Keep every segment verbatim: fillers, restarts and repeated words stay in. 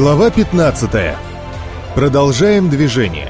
Глава пятнадцатая. Продолжаем движение.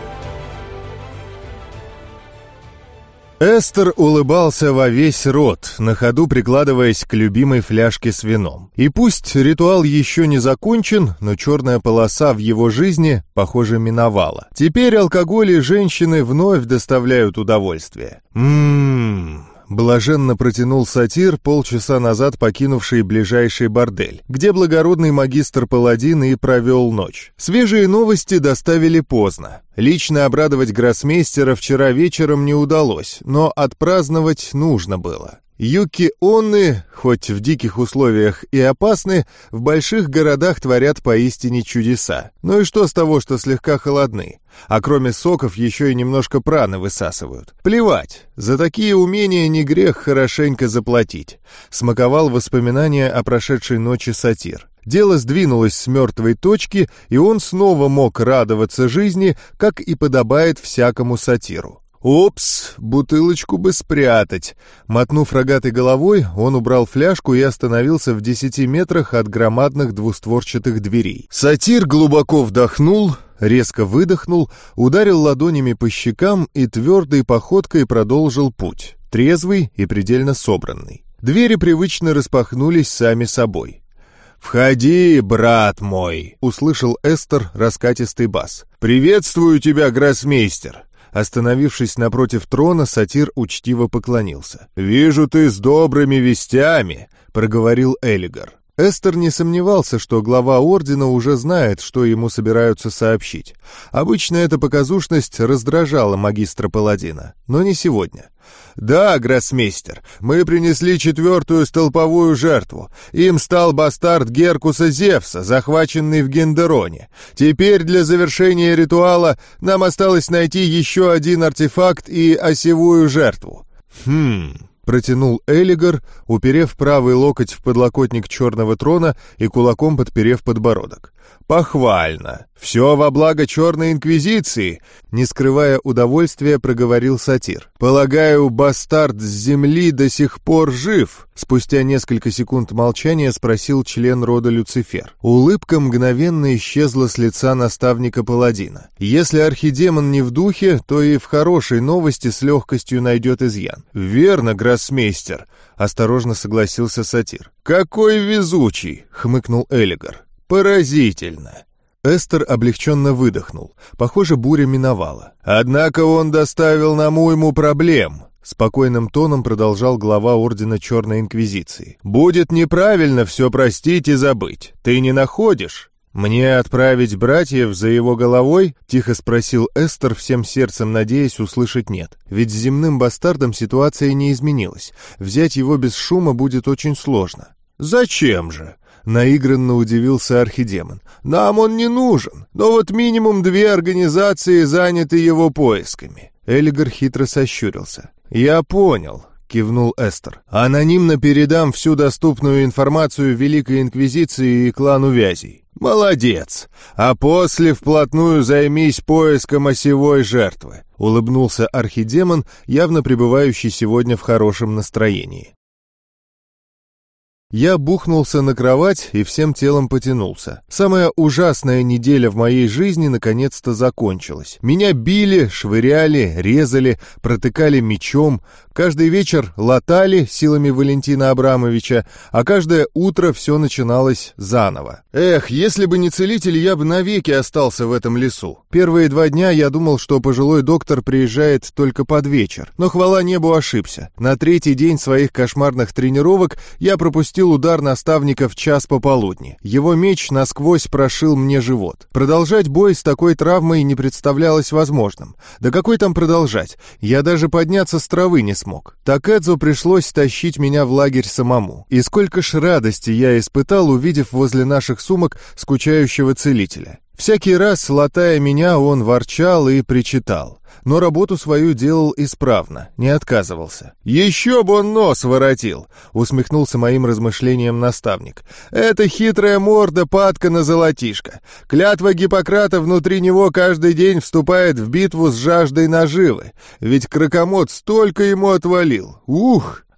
Эстер улыбался во весь рот, на ходу прикладываясь к любимой фляжке с вином. И пусть ритуал еще не закончен, но черная полоса в его жизни, похоже, миновала. Теперь алкоголь и женщины вновь доставляют удовольствие. Ммм... Блаженно протянул сатир, полчаса назад покинувший ближайший бордель, где благородный магистр Паладин и провел ночь. Свежие новости доставили поздно. Лично обрадовать гроссмейстера вчера вечером не удалось, но отпраздновать нужно было. Юки-онны, хоть в диких условиях и опасны, в больших городах творят поистине чудеса. Ну и что с того, что слегка холодны? А кроме соков еще и немножко праны высасывают. Плевать, за такие умения не грех хорошенько заплатить. Смаковал воспоминания о прошедшей ночи сатир. Дело сдвинулось с мертвой точки, и он снова мог радоваться жизни, как и подобает всякому сатиру. «Опс, бутылочку бы спрятать!» Мотнув рогатой головой, он убрал фляжку и остановился в десяти метрах от громадных двустворчатых дверей. Сатир глубоко вдохнул, резко выдохнул, ударил ладонями по щекам и твердой походкой продолжил путь, трезвый и предельно собранный. Двери привычно распахнулись сами собой. «Входи, брат мой!» — услышал Эстер раскатистый бас. «Приветствую тебя, гроссмейстер!» Остановившись напротив трона, сатир учтиво поклонился. «Вижу, ты с добрыми вестями», — проговорил Элигар. Эстер не сомневался, что глава ордена уже знает, что ему собираются сообщить. Обычно эта показушность раздражала магистра Паладина, но не сегодня. «Да, гроссмейстер, мы принесли четвертую столповую жертву. Им стал бастард Геркуса Зевса, захваченный в Гендероне. Теперь для завершения ритуала нам осталось найти еще один артефакт и осевую жертву». «Хм...» — протянул Элигар, уперев правый локоть в подлокотник черного трона и кулаком подперев подбородок. «Похвально! Все во благо черной инквизиции!» Не скрывая удовольствия, проговорил сатир. «Полагаю, бастард с земли до сих пор жив?» Спустя несколько секунд молчания спросил член рода Люцифер. Улыбка мгновенно исчезла с лица наставника Паладина. Если архидемон не в духе, то и в хорошей новости с легкостью найдет изъян. «Верно, гроссмейстер!» — осторожно согласился сатир. «Какой везучий!» — хмыкнул Элигар. «Поразительно!» Эстер облегченно выдохнул. Похоже, буря миновала. «Однако он доставил нам уйму проблем», — спокойным тоном продолжал глава Ордена Черной Инквизиции. «Будет неправильно все простить и забыть. Ты не находишь?» «Мне отправить братьев за его головой?» — тихо спросил Эстер, всем сердцем надеясь услышать «нет». Ведь с земным бастардом ситуация не изменилась. Взять его без шума будет очень сложно. «Зачем же?» — наигранно удивился архидемон. «Нам он не нужен, но вот минимум две организации заняты его поисками». Элигар хитро сощурился. «Я понял», — кивнул Эстер. «Анонимно передам всю доступную информацию Великой Инквизиции и клану Вязей». «Молодец! А после вплотную займись поиском осевой жертвы», — улыбнулся архидемон, явно пребывающий сегодня в хорошем настроении. Я бухнулся на кровать и всем телом потянулся. Самая ужасная неделя в моей жизни наконец-то закончилась. Меня били, швыряли, резали, протыкали мечом. Каждый вечер латали силами Валентина Абрамовича, а каждое утро все начиналось заново. Эх, если бы не целитель, я бы навеки остался в этом лесу. Первые два дня я думал, что пожилой доктор приезжает только под вечер. Но хвала небу, ошибся. На третий день своих кошмарных тренировок я пропустил удар наставника в час пополудни. Его меч насквозь прошил мне живот. Продолжать бой с такой травмой не представлялось возможным. Да какой там продолжать? Я даже подняться с травы не смог. Такэдзу пришлось тащить меня в лагерь самому. И сколько ж радости я испытал, увидев возле наших сумок скучающего целителя. Всякий раз, латая меня, он ворчал и причитал. Но работу свою делал исправно, не отказывался. «Еще бы он нос воротил!» — усмехнулся моим размышлением наставник. «Это хитрая морда падка на золотишко. Клятва Гиппократа внутри него каждый день вступает в битву с жаждой наживы. Ведь кракомот столько ему отвалил. Ух!»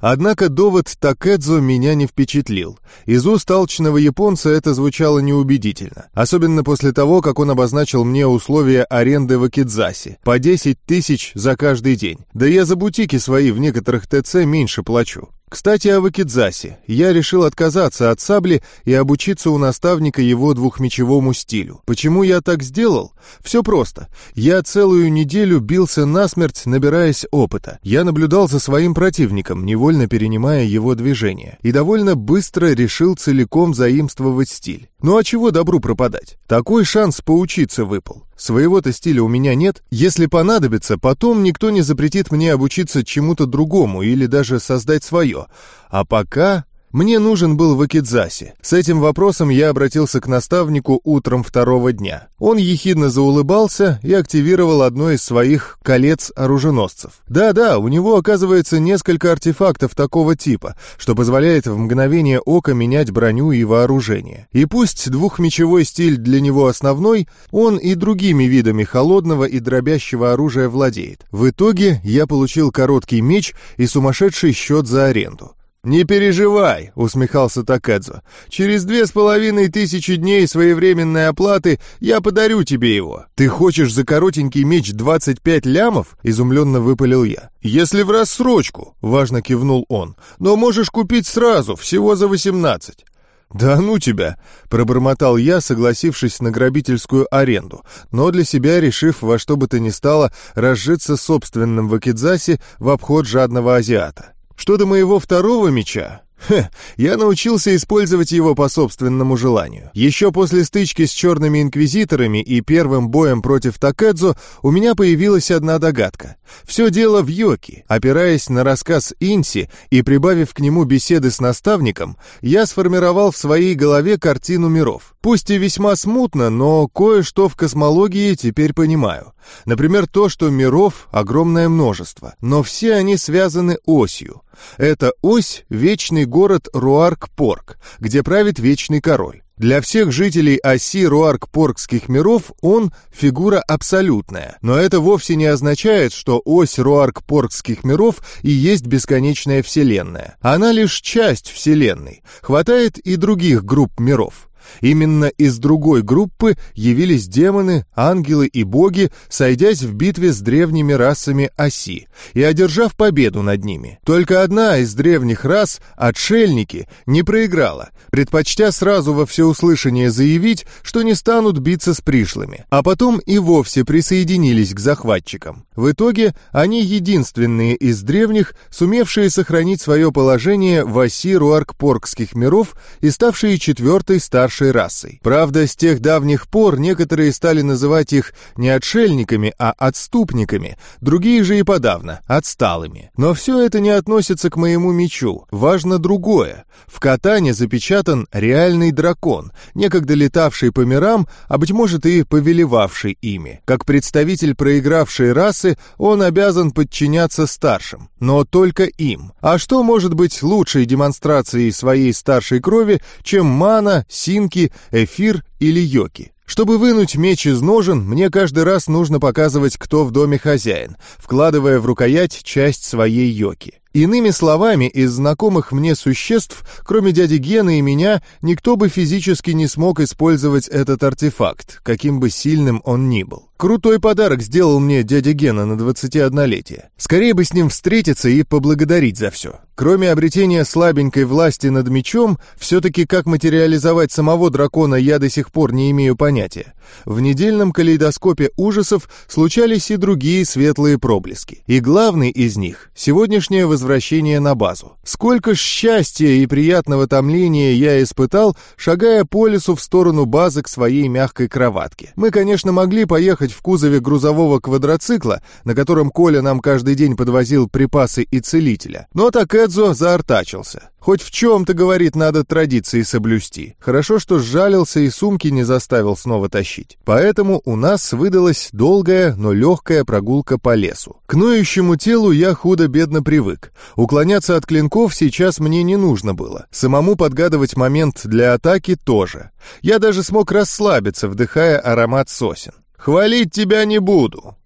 Однако довод Такэдзо меня не впечатлил. Из уст алчного японца это звучало неубедительно. Особенно после того, как он обозначил мне условия аренды в Акидзасе. По десять тысяч за каждый день. Да я за бутики свои в некоторых ТЦ меньше плачу. Кстати, о Акидзасе. Я решил отказаться от сабли и обучиться у наставника его двухмечевому стилю. Почему я так сделал? Все просто. Я целую неделю бился насмерть, набираясь опыта. Я наблюдал за своим противником, невольно перенимая его движения, и довольно быстро решил целиком заимствовать стиль. Ну а чего добру пропадать? Такой шанс поучиться выпал. Своего-то стиля у меня нет. Если понадобится, потом никто не запретит мне обучиться чему-то другому или даже создать свое. А пока... Мне нужен был в Акидзасе. С этим вопросом я обратился к наставнику утром второго дня. Он ехидно заулыбался и активировал одно из своих колец-оруженосцев. Да-да, у него, оказывается, несколько артефактов такого типа, что позволяет в мгновение ока менять броню и вооружение. И пусть двухмечевой стиль для него основной, он и другими видами холодного и дробящего оружия владеет. В итоге я получил короткий меч и сумасшедший счет за аренду. «Не переживай», — усмехался Такэдзо. «Через две с половиной тысячи дней своевременной оплаты я подарю тебе его». «Ты хочешь за коротенький меч двадцать пять лямов?» — изумленно выпалил я. «Если в рассрочку», — важно кивнул он. «Но можешь купить сразу, всего за восемнадцать». «Да ну тебя!» — пробормотал я, согласившись на грабительскую аренду, но для себя решив во что бы то ни стало разжиться собственным в Акидзасе в обход жадного азиата. Что до моего второго меча... Хе, я научился использовать его по собственному желанию. Еще после стычки с черными инквизиторами и первым боем против Такэдзо у меня появилась одна догадка. Все дело в йоки. Опираясь на рассказ Инси и прибавив к нему беседы с наставником, я сформировал в своей голове картину миров. Пусть и весьма смутно, но кое-что в космологии теперь понимаю. Например, то, что миров огромное множество, но все они связаны осью. Эта ось — вечный город Руарк-Порк, где правит вечный король. Для всех жителей оси руарк-поркских миров он фигура абсолютная, но это вовсе не означает, что ось руарк-поркских миров и есть бесконечная вселенная. Она лишь часть вселенной, хватает и других групп миров. Именно из другой группы явились демоны, ангелы и боги, сойдясь в битве с древними расами оси и одержав победу над ними. Только одна из древних рас, отшельники, не проиграла, предпочтя сразу во всеуслышание заявить, что не станут биться с пришлыми, а потом и вовсе присоединились к захватчикам. В итоге они единственные из древних, сумевшие сохранить свое положение в оси руарк-поркских миров и ставшие четвертой старшей расой. Правда, с тех давних пор некоторые стали называть их не отшельниками, а отступниками, другие же и подавно отсталыми. Но все это не относится к моему мечу. Важно другое. В катане запечатан реальный дракон, некогда летавший по мирам, а быть может и повелевавший ими. Как представитель проигравшей расы, он обязан подчиняться старшим, но только им. А что может быть лучшей демонстрацией своей старшей крови, чем мана, синки, эфир или йоки? Чтобы вынуть меч из ножен, мне каждый раз нужно показывать, кто в доме хозяин, вкладывая в рукоять часть своей йоки. Иными словами, из знакомых мне существ, кроме дяди Гена и меня, никто бы физически не смог использовать этот артефакт, каким бы сильным он ни был. Крутой подарок сделал мне дядя Гена на двадцатиоднолетие. Скорее бы с ним встретиться и поблагодарить за все. Кроме обретения слабенькой власти над мечом, все-таки как материализовать самого дракона я до сих пор не имею понятия. В недельном калейдоскопе ужасов случались и другие светлые проблески. И главный из них — сегодняшнее возвращение на базу. Сколько ж счастья и приятного томления я испытал, шагая по лесу в сторону базы к своей мягкой кроватке. Мы, конечно, могли поехать в кузове грузового квадроцикла, на котором Коля нам каждый день подвозил припасы и целителя. Но Такэдзо заортачился. Хоть в чем-то, говорит, надо традиции соблюсти. Хорошо, что сжалился и сумки не заставил снова тащить. Поэтому у нас выдалась долгая, но легкая прогулка по лесу. К ноющему телу я худо-бедно привык. Уклоняться от клинков сейчас мне не нужно было. Самому подгадывать момент для атаки тоже. Я даже смог расслабиться, вдыхая аромат сосен. «Хвалить тебя не буду», —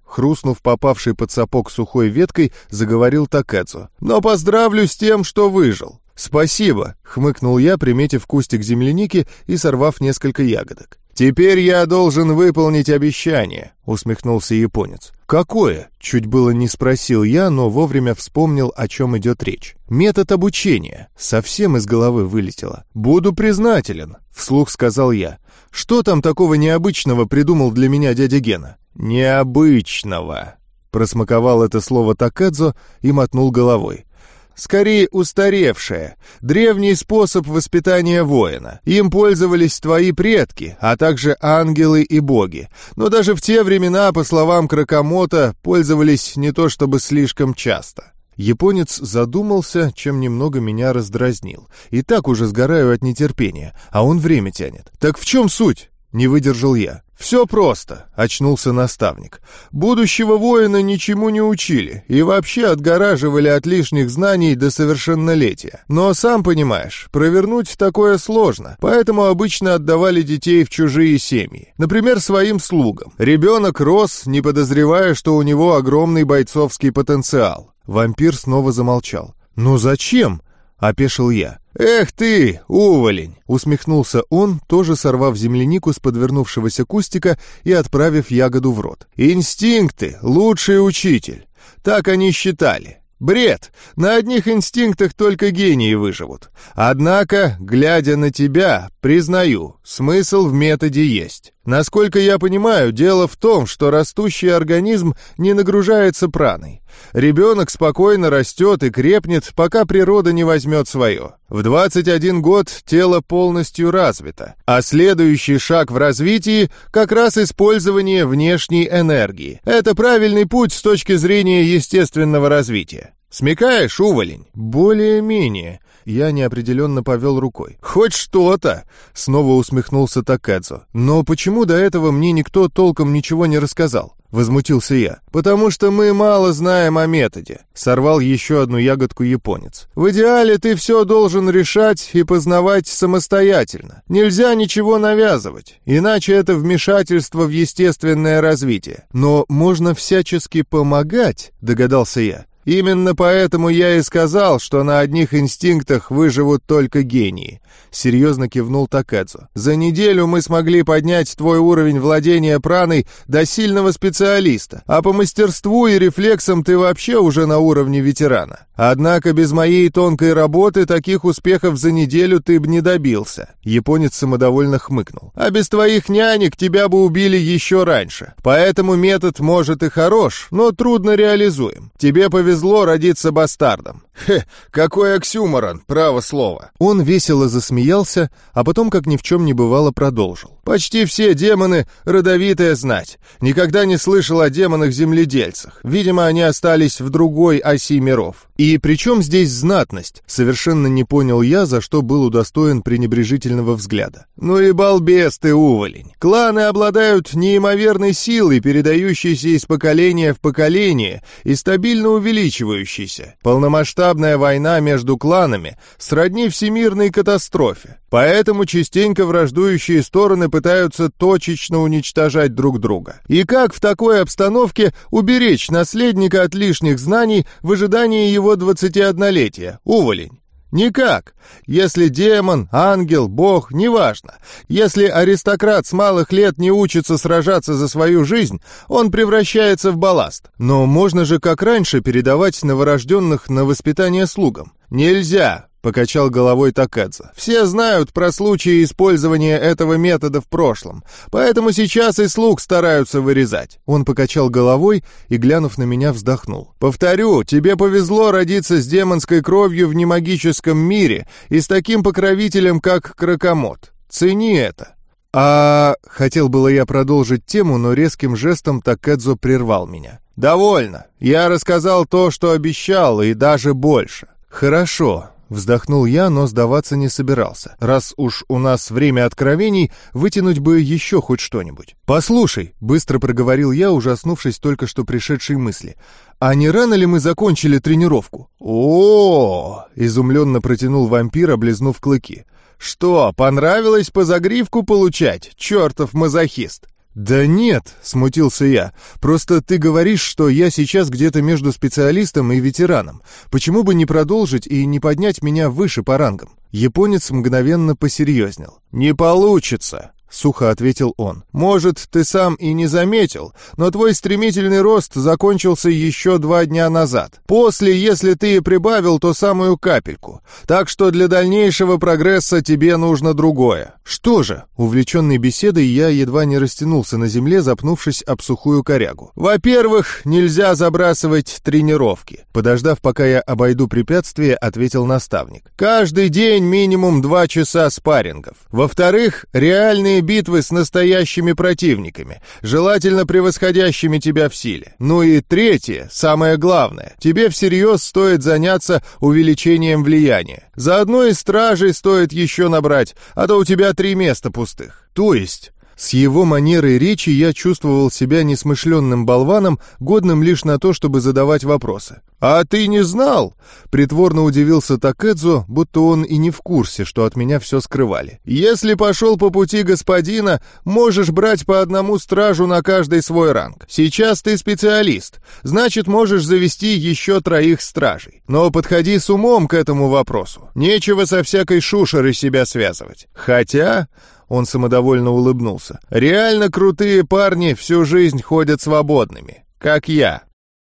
Хрустнув попавшей под сапог сухой веткой, заговорил Такэдзо. «Но поздравлю с тем, что выжил». «Спасибо», — хмыкнул я, приметив кустик земляники и сорвав несколько ягодок. «Теперь я должен выполнить обещание», — усмехнулся японец. «Какое?» — чуть было не спросил я, но вовремя вспомнил, о чем идет речь. «Метод обучения». Совсем из головы вылетело. «Буду признателен», — вслух сказал я. «Что там такого необычного придумал для меня дядя Гена?» «Необычного», — просмаковал это слово Такэдзо и мотнул головой. «Скорее устаревшее. Древний способ воспитания воина. Им пользовались твои предки, а также ангелы и боги. Но даже в те времена, по словам Кракамото, пользовались не то чтобы слишком часто». Японец задумался, чем немного меня раздразнил. И так уже сгораю от нетерпения, а он время тянет. «Так в чем суть?» — не выдержал я. «Все просто», — очнулся наставник. «Будущего воина ничему не учили и вообще отгораживали от лишних знаний до совершеннолетия. Но, сам понимаешь, провернуть такое сложно, поэтому обычно отдавали детей в чужие семьи. Например, своим слугам. Ребенок рос, не подозревая, что у него огромный бойцовский потенциал». Вампир снова замолчал. «Ну зачем?» — опешил я. «Эх ты, уволень!» — усмехнулся он, тоже сорвав землянику с подвернувшегося кустика и отправив ягоду в рот. «Инстинкты — лучший учитель!» Так они считали. Бред! На одних инстинктах только гении выживут. Однако, глядя на тебя, признаю, смысл в методе есть. Насколько я понимаю, дело в том, что растущий организм не нагружается праной. Ребенок спокойно растет и крепнет, пока природа не возьмет свое. В двадцать один год тело полностью развито, а следующий шаг в развитии — как раз использование внешней энергии. Это правильный путь с точки зрения естественного развития. Смекаешь, уволень? Более-менее. Я неопределенно повел рукой. «Хоть что-то!» — снова усмехнулся Такэдзо. «Но почему до этого мне никто толком ничего не рассказал?» — возмутился я. «Потому что мы мало знаем о методе», — сорвал еще одну ягодку японец. «В идеале ты все должен решать и познавать самостоятельно. Нельзя ничего навязывать, иначе это вмешательство в естественное развитие. Но можно всячески помогать», — догадался я. «Именно поэтому я и сказал, что на одних инстинктах выживут только гении», — серьезно кивнул Такэдзо. «За неделю мы смогли поднять твой уровень владения праной до сильного специалиста, а по мастерству и рефлексам ты вообще уже на уровне ветерана. Однако без моей тонкой работы таких успехов за неделю ты бы не добился». Японец самодовольно хмыкнул. «А без твоих нянек тебя бы убили еще раньше. Поэтому метод, может, и хорош, но трудно реализуем. Тебе повезло Зло родиться бастардом». «Хе, какой оксюморон, право слово». Он весело засмеялся, а потом, как ни в чем не бывало, продолжил. «Почти все демоны — родовитая знать. Никогда не слышал о демонах-земледельцах. Видимо, они остались в другой оси миров». «И при чем здесь знатность?» Совершенно не понял я, за что был удостоен пренебрежительного взгляда. «Ну и балбес ты, уволень. Кланы обладают неимоверной силой, передающейся из поколения в поколение и стабильно увеличивающейся. Полномасштабная война между кланами сродни всемирной катастрофе. Поэтому частенько враждующие стороны пытаются точечно уничтожать друг друга. И как в такой обстановке уберечь наследника от лишних знаний в ожидании его двадцатиоднолетия, уволень? Никак. Если демон, ангел, бог, неважно. Если аристократ с малых лет не учится сражаться за свою жизнь, он превращается в балласт. Но можно же, как раньше, передавать новорожденных на воспитание слугам. Нельзя. Покачал головой Такэдзо. «Все знают про случаи использования этого метода в прошлом, поэтому сейчас и слуг стараются вырезать». Он покачал головой и, глянув на меня, вздохнул. «Повторю, тебе повезло родиться с демонской кровью в немагическом мире и с таким покровителем, как Кракамот. Цени это». «А...» — хотел было я продолжить тему, но резким жестом Такэдзо прервал меня. «Довольно. Я рассказал то, что обещал, и даже больше». «Хорошо». Вздохнул я, но сдаваться не собирался. Раз уж у нас время откровений, вытянуть бы еще хоть что-нибудь. «Послушай», — быстро проговорил я, ужаснувшись только что пришедшей мысли, «а не рано ли мы закончили тренировку?» «О-о-о!» — изумленно протянул вампир, облизнув клыки. «Что, понравилось по загривку получать, чертов мазохист?» «Да нет», — смутился я, — «просто ты говоришь, что я сейчас где-то между специалистом и ветераном. Почему бы не продолжить и не поднять меня выше по рангам?» Японец мгновенно посерьезнел. «Не получится», — сухо ответил он. «Может, ты сам и не заметил, но твой стремительный рост закончился еще два дня назад. После, если ты и прибавил, то самую капельку. Так что для дальнейшего прогресса тебе нужно другое». «Что же?» Увлеченный беседой, я едва не растянулся на земле, запнувшись об сухую корягу. «Во-первых, нельзя забрасывать тренировки», — подождав, пока я обойду препятствие, ответил наставник. «Каждый день минимум два часа спаррингов. Во-вторых, реальные битвы с настоящими противниками, желательно превосходящими тебя в силе. Ну и третье, самое главное, тебе всерьез стоит заняться увеличением влияния. Заодно и стражей стоит еще набрать, а то у тебя три места пустых». То есть... С его манерой речи я чувствовал себя несмышленным болваном, годным лишь на то, чтобы задавать вопросы. «А ты не знал?» — притворно удивился Такэдзо, будто он и не в курсе, что от меня все скрывали. «Если пошел по пути господина, можешь брать по одному стражу на каждый свой ранг. Сейчас ты специалист, значит, можешь завести еще троих стражей. Но подходи с умом к этому вопросу. Нечего со всякой шушерой себя связывать. Хотя...» Он самодовольно улыбнулся. «Реально крутые парни всю жизнь ходят свободными, как я».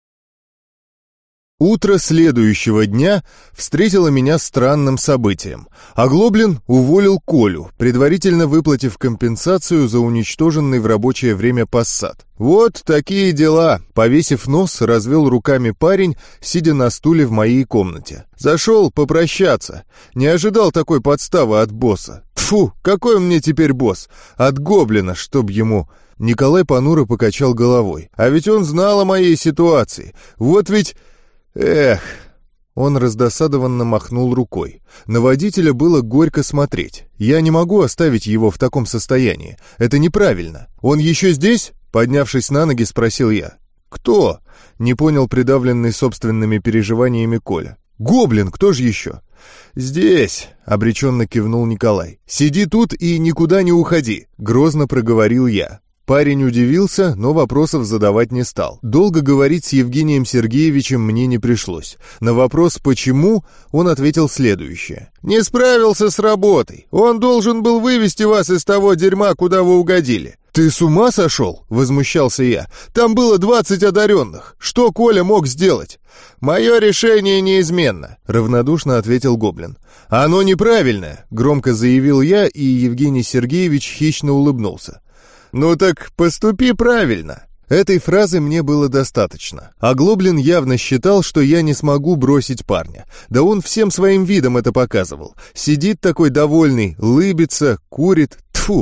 Утро следующего дня встретило меня странным событием. Оглоблин уволил Колю, предварительно выплатив компенсацию за уничтоженный в рабочее время Пассат. «Вот такие дела», — повесив нос, развел руками парень, сидя на стуле в моей комнате. «Зашел попрощаться. Не ожидал такой подставы от босса. Тьфу, какой он мне теперь босс? От гоблина, чтоб ему...» Николай понуро покачал головой. «А ведь он знал о моей ситуации. Вот ведь... Эх...» Он раздосадованно махнул рукой. На водителя было горько смотреть. «Я не могу оставить его в таком состоянии. Это неправильно. Он еще здесь?» Поднявшись на ноги, спросил я. «Кто?» — не понял придавленный собственными переживаниями Коля. «Гоблин, кто же еще?» «Здесь», — обреченно кивнул Николай. «Сиди тут и никуда не уходи», — грозно проговорил я. Парень удивился, но вопросов задавать не стал. Долго говорить с Евгением Сергеевичем мне не пришлось. На вопрос «почему?» он ответил следующее. «Не справился с работой. Он должен был вывести вас из того дерьма, куда вы угодили». «Ты с ума сошел?» — возмущался я. «Там было двадцать одаренных. Что Коля мог сделать?» «Мое решение неизменно», — равнодушно ответил Гоблин. «Оно неправильное», — громко заявил я, и Евгений Сергеевич хищно улыбнулся. «Ну так поступи правильно». Этой фразы мне было достаточно. А Гоблин явно считал, что я не смогу бросить парня. Да он всем своим видом это показывал. Сидит такой довольный, лыбится, курит. Тьфу!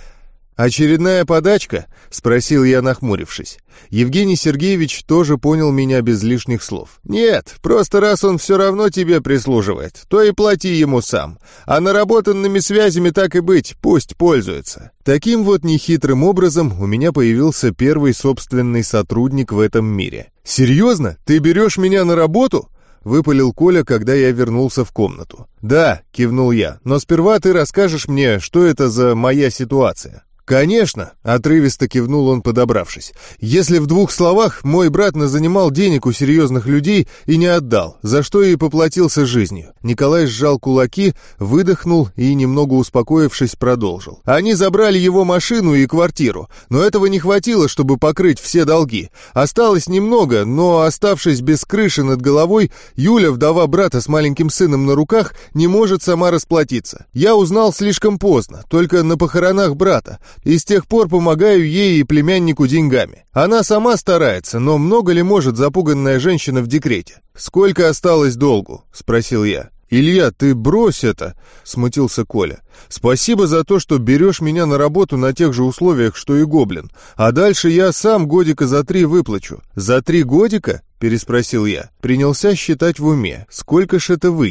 «Очередная подачка?» — спросил я, нахмурившись. Евгений Сергеевич тоже понял меня без лишних слов. «Нет, просто раз он все равно тебе прислуживает, то и плати ему сам. А наработанными связями так и быть, пусть пользуется». Таким вот нехитрым образом у меня появился первый собственный сотрудник в этом мире. «Серьезно? Ты берешь меня на работу?» — выпалил Коля, когда я вернулся в комнату. «Да», — кивнул я, — «но сперва ты расскажешь мне, что это за моя ситуация». «Конечно», — отрывисто кивнул он, подобравшись. «Если в двух словах, мой брат назанимал денег у серьезных людей и не отдал, за что и поплатился жизнью». Николай сжал кулаки, выдохнул и, немного успокоившись, продолжил. «Они забрали его машину и квартиру, но этого не хватило, чтобы покрыть все долги. Осталось немного, но, оставшись без крыши над головой, Юля, вдова брата с маленьким сыном на руках, не может сама расплатиться. Я узнал слишком поздно, только на похоронах брата, и с тех пор помогаю ей и племяннику деньгами. Она сама старается, но много ли может запуганная женщина в декрете?» «Сколько осталось долгу?» — спросил я. «Илья, ты брось это!» — смутился Коля. «Спасибо за то, что берешь меня на работу на тех же условиях, что и Гоблин. А дальше я сам годика за три выплачу». «За три годика?» — переспросил я. Принялся считать в уме. Сколько ж это выйдет?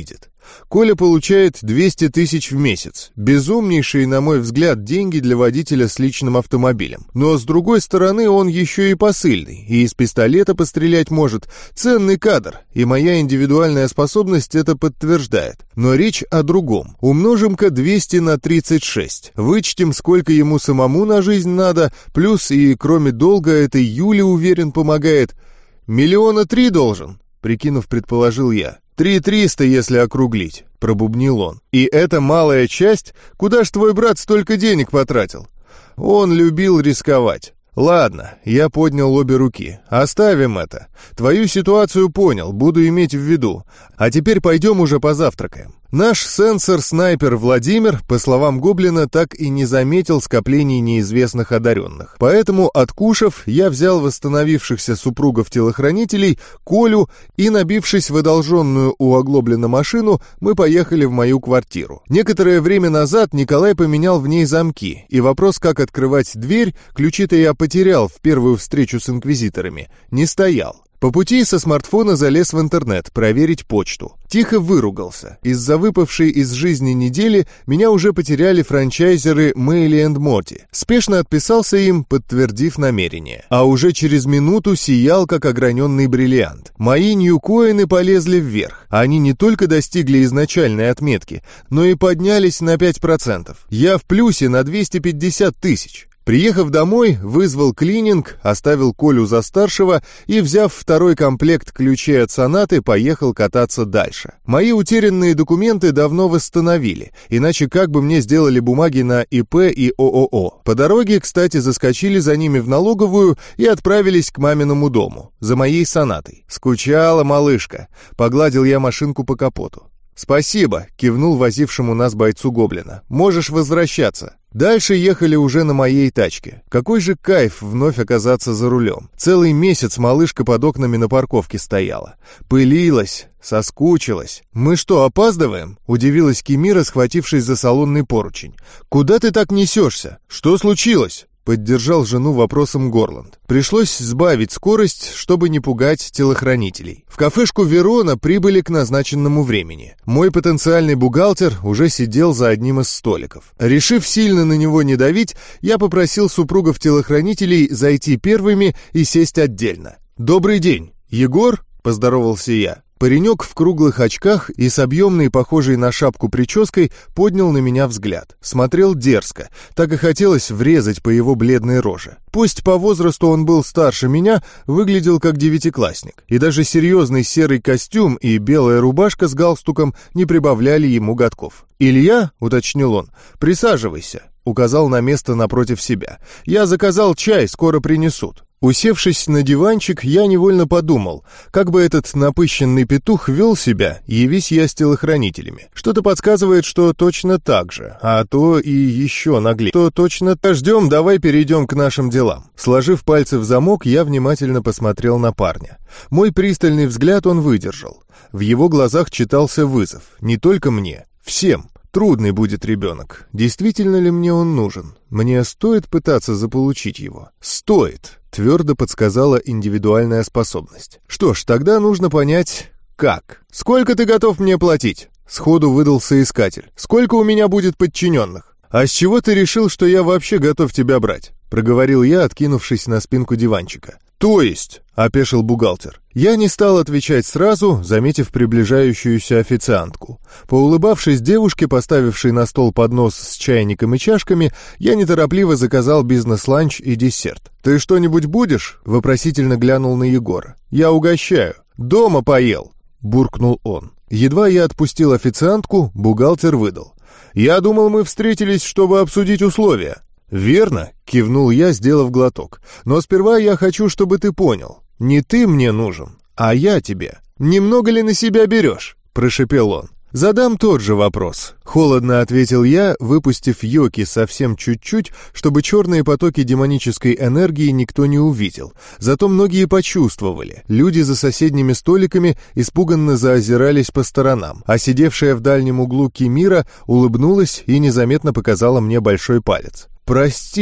Коля получает двести тысяч в месяц. Безумнейшие, на мой взгляд, деньги для водителя с личным автомобилем. Но, с другой стороны, он еще и посыльный, и из пистолета пострелять может. Ценный кадр, и моя индивидуальная способность это подтверждает. Но речь о другом. Умножим-ка двести на тридцать шесть. Вычтем, сколько ему самому на жизнь надо, плюс и кроме долга этой Юле, уверен, помогает. Миллиона три должен, прикинув, предположил я. «Три триста, если округлить», — пробубнил он. «И это малая часть? Куда ж твой брат столько денег потратил?» Он любил рисковать. «Ладно», — я поднял обе руки. «Оставим это. Твою ситуацию понял, буду иметь в виду. А теперь пойдем уже позавтракаем». Наш сенсор-снайпер Владимир, по словам Гоблина, так и не заметил скоплений неизвестных одаренных. Поэтому, откушав, я взял восстановившихся супругов-телохранителей, Колю, и, набившись в одолженную у Оглоблина машину, мы поехали в мою квартиру. Некоторое время назад Николай поменял в ней замки, и вопрос, как открывать дверь, ключи-то я потерял в первую встречу с инквизиторами, не стоял. По пути со смартфона залез в интернет проверить почту. Тихо выругался. Из-за выпавшей из жизни недели меня уже потеряли франчайзеры Мэйли энд Моти. Спешно отписался им, подтвердив намерение. А уже через минуту сиял, как ограненный бриллиант. Мои ньюкоины полезли вверх. Они не только достигли изначальной отметки, но и поднялись на пять процентов. Я в плюсе на двести пятьдесят тысяч. Приехав домой, вызвал клининг, оставил Колю за старшего и, взяв второй комплект ключей от сонаты, поехал кататься дальше. Мои утерянные документы давно восстановили, иначе как бы мне сделали бумаги на ИП и ООО. По дороге, кстати, заскочили за ними в налоговую и отправились к маминому дому, за моей сонатой. Скучала малышка. Погладил я машинку по капоту. «Спасибо», — кивнул возившему нас бойцу Гоблина. «Можешь возвращаться». Дальше ехали уже на моей тачке. Какой же кайф вновь оказаться за рулем. Целый месяц малышка под окнами на парковке стояла. Пылилась, соскучилась. «Мы что, опаздываем?» — удивилась Кимира, схватившись за салонный поручень. «Куда ты так несешься? Что случилось?» — поддержал жену вопросом Горланд. Пришлось сбавить скорость, чтобы не пугать телохранителей. В кафешку «Верона» прибыли к назначенному времени. Мой потенциальный бухгалтер уже сидел за одним из столиков. Решив сильно на него не давить, я попросил супругов-телохранителей зайти первыми и сесть отдельно. «Добрый день, Егор?» — поздоровался я. Паренек в круглых очках и с объемной, похожей на шапку прической, поднял на меня взгляд. Смотрел дерзко, так и хотелось врезать по его бледной роже. Пусть по возрасту он был старше меня, выглядел как девятиклассник. И даже серьезный серый костюм и белая рубашка с галстуком не прибавляли ему годков. «Илья?» — уточнил он. «Присаживайся», — указал на место напротив себя. «Я заказал чай, скоро принесут». Усевшись на диванчик, я невольно подумал, как бы этот напыщенный петух вел себя, явись я с телохранителями. Что-то подсказывает, что точно так же, а то и еще наглее. То точно ждем, давай перейдем к нашим делам. Сложив пальцы в замок, я внимательно посмотрел на парня. Мой пристальный взгляд он выдержал. В его глазах читался вызов. Не только мне, всем. Трудный будет ребенок. Действительно ли мне он нужен? Мне стоит пытаться заполучить его? Стоит, твердо подсказала индивидуальная способность. Что ж, тогда нужно понять, как. «Сколько ты готов мне платить?» Сходу выдался искатель. «Сколько у меня будет подчиненных?» «А с чего ты решил, что я вообще готов тебя брать?» Проговорил я, откинувшись на спинку диванчика. «То есть?» — опешил бухгалтер. Я не стал отвечать сразу, заметив приближающуюся официантку. Поулыбавшись девушке, поставившей на стол поднос с чайником и чашками, я неторопливо заказал бизнес-ланч и десерт. «Ты что-нибудь будешь?» — вопросительно глянул на Егора. «Я угощаю. Дома поел», — буркнул он. Едва я отпустил официантку, бухгалтер выдал. «Я думал, мы встретились, чтобы обсудить условия». «Верно», — кивнул я, сделав глоток. «Но сперва я хочу, чтобы ты понял. Не ты мне нужен, а я тебе. Немного ли на себя берешь?» — прошепел он. «Задам тот же вопрос», — холодно ответил я, выпустив йоки совсем чуть-чуть, чтобы черные потоки демонической энергии никто не увидел. Зато многие почувствовали. Люди за соседними столиками испуганно заозирались по сторонам, а сидевшая в дальнем углу Кимира улыбнулась и незаметно показала мне большой палец. «Прости», —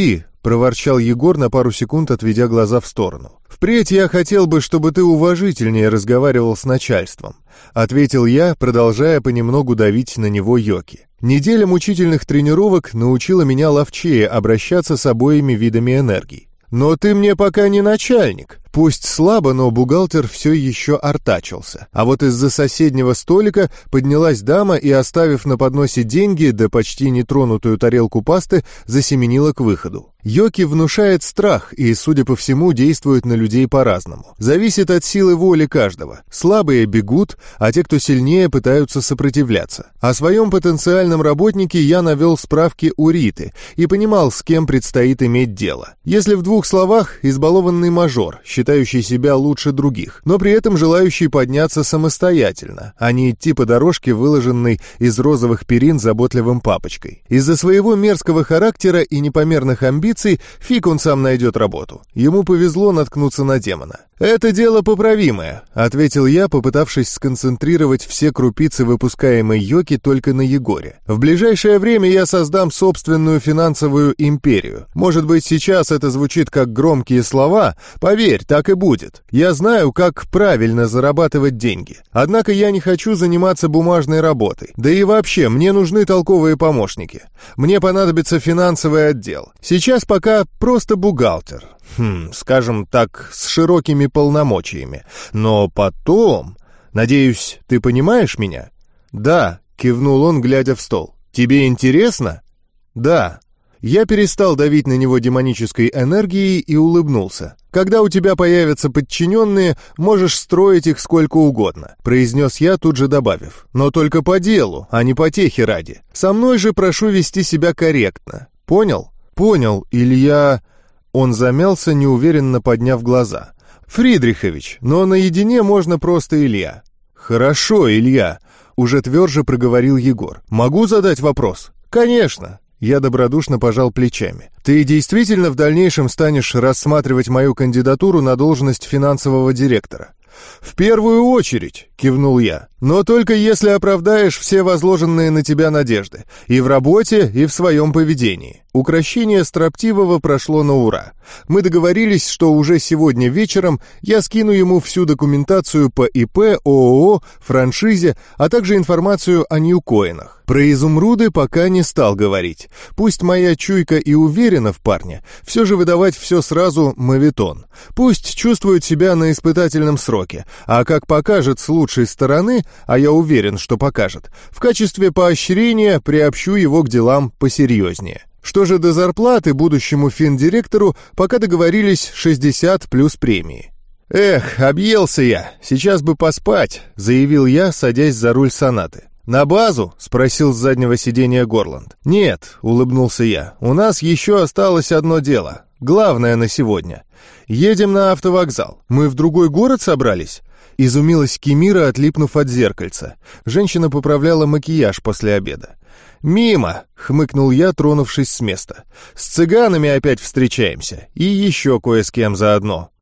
проворчал Егор на пару секунд, отведя глаза в сторону. «Впредь я хотел бы, чтобы ты уважительнее разговаривал с начальством», — ответил я, продолжая понемногу давить на него Йоки. Неделя мучительных тренировок научила меня ловчее обращаться с обоими видами энергий. «Но ты мне пока не начальник». Пусть слабо, но бухгалтер все еще артачился. А вот из-за соседнего столика поднялась дама и, оставив на подносе деньги да почти нетронутую тарелку пасты, засеменила к выходу. Йоки внушает страх и, судя по всему, действует на людей по-разному. Зависит от силы воли каждого. Слабые бегут, а те, кто сильнее, пытаются сопротивляться. О своем потенциальном работнике я навел справки у Риты и понимал, с кем предстоит иметь дело. Если в двух словах, избалованный мажор, считающий себя лучше других, но при этом желающий подняться самостоятельно, а не идти по дорожке, выложенной из розовых перин заботливым папочкой. Из-за своего мерзкого характера и непомерных амбиций фиг он сам найдет работу. Ему повезло наткнуться на демона. «Это дело поправимое», — ответил я, попытавшись сконцентрировать все крупицы выпускаемой Йоки только на Егоре. «В ближайшее время я создам собственную финансовую империю. Может быть, сейчас это звучит как громкие слова? Поверь, так и будет. Я знаю, как правильно зарабатывать деньги. Однако я не хочу заниматься бумажной работой. Да и вообще, мне нужны толковые помощники. Мне понадобится финансовый отдел. Сейчас пока просто бухгалтер. Хм, скажем так, с широкими полномочиями. Но потом... Надеюсь, ты понимаешь меня?» «Да», — кивнул он, глядя в стол. «Тебе интересно?» «Да». Я перестал давить на него демонической энергией и улыбнулся. «Когда у тебя появятся подчиненные, можешь строить их сколько угодно», — произнес я, тут же добавив. «Но только по делу, а не потехи ради. Со мной же прошу вести себя корректно. Понял?» «Понял, Илья...» Он замялся, неуверенно подняв глаза. «Фридрихович, но наедине можно просто Илья». «Хорошо, Илья», — уже тверже проговорил Егор. «Могу задать вопрос?» «Конечно». Я добродушно пожал плечами. «Ты действительно в дальнейшем станешь рассматривать мою кандидатуру на должность финансового директора?» «В первую очередь», — кивнул я, «но только если оправдаешь все возложенные на тебя надежды, и в работе, и в своем поведении». Укрощение строптивого прошло на ура. Мы договорились, что уже сегодня вечером я скину ему всю документацию по ИП, ООО, франшизе, а также информацию о ньюкоинах. Про изумруды пока не стал говорить. Пусть моя чуйка и уверена в парне, все же выдавать все сразу моветон. Пусть чувствует себя на испытательном сроке, а как покажет с лучшей стороны, а я уверен, что покажет, в качестве поощрения приобщу его к делам посерьезнее. Что же до зарплаты будущему финдиректору, пока договорились шестьдесят плюс премии. «Эх, объелся я, сейчас бы поспать», — заявил я, садясь за руль Сонаты. «На базу?» — спросил с заднего сиденья Горланд. «Нет», — улыбнулся я, — «у нас еще осталось одно дело, главное на сегодня. Едем на автовокзал. Мы в другой город собрались?» Изумилась Кимира, отлипнув от зеркальца. Женщина поправляла макияж после обеда. «Мимо!» — хмыкнул я, тронувшись с места. «С цыганами опять встречаемся. И еще кое с кем заодно».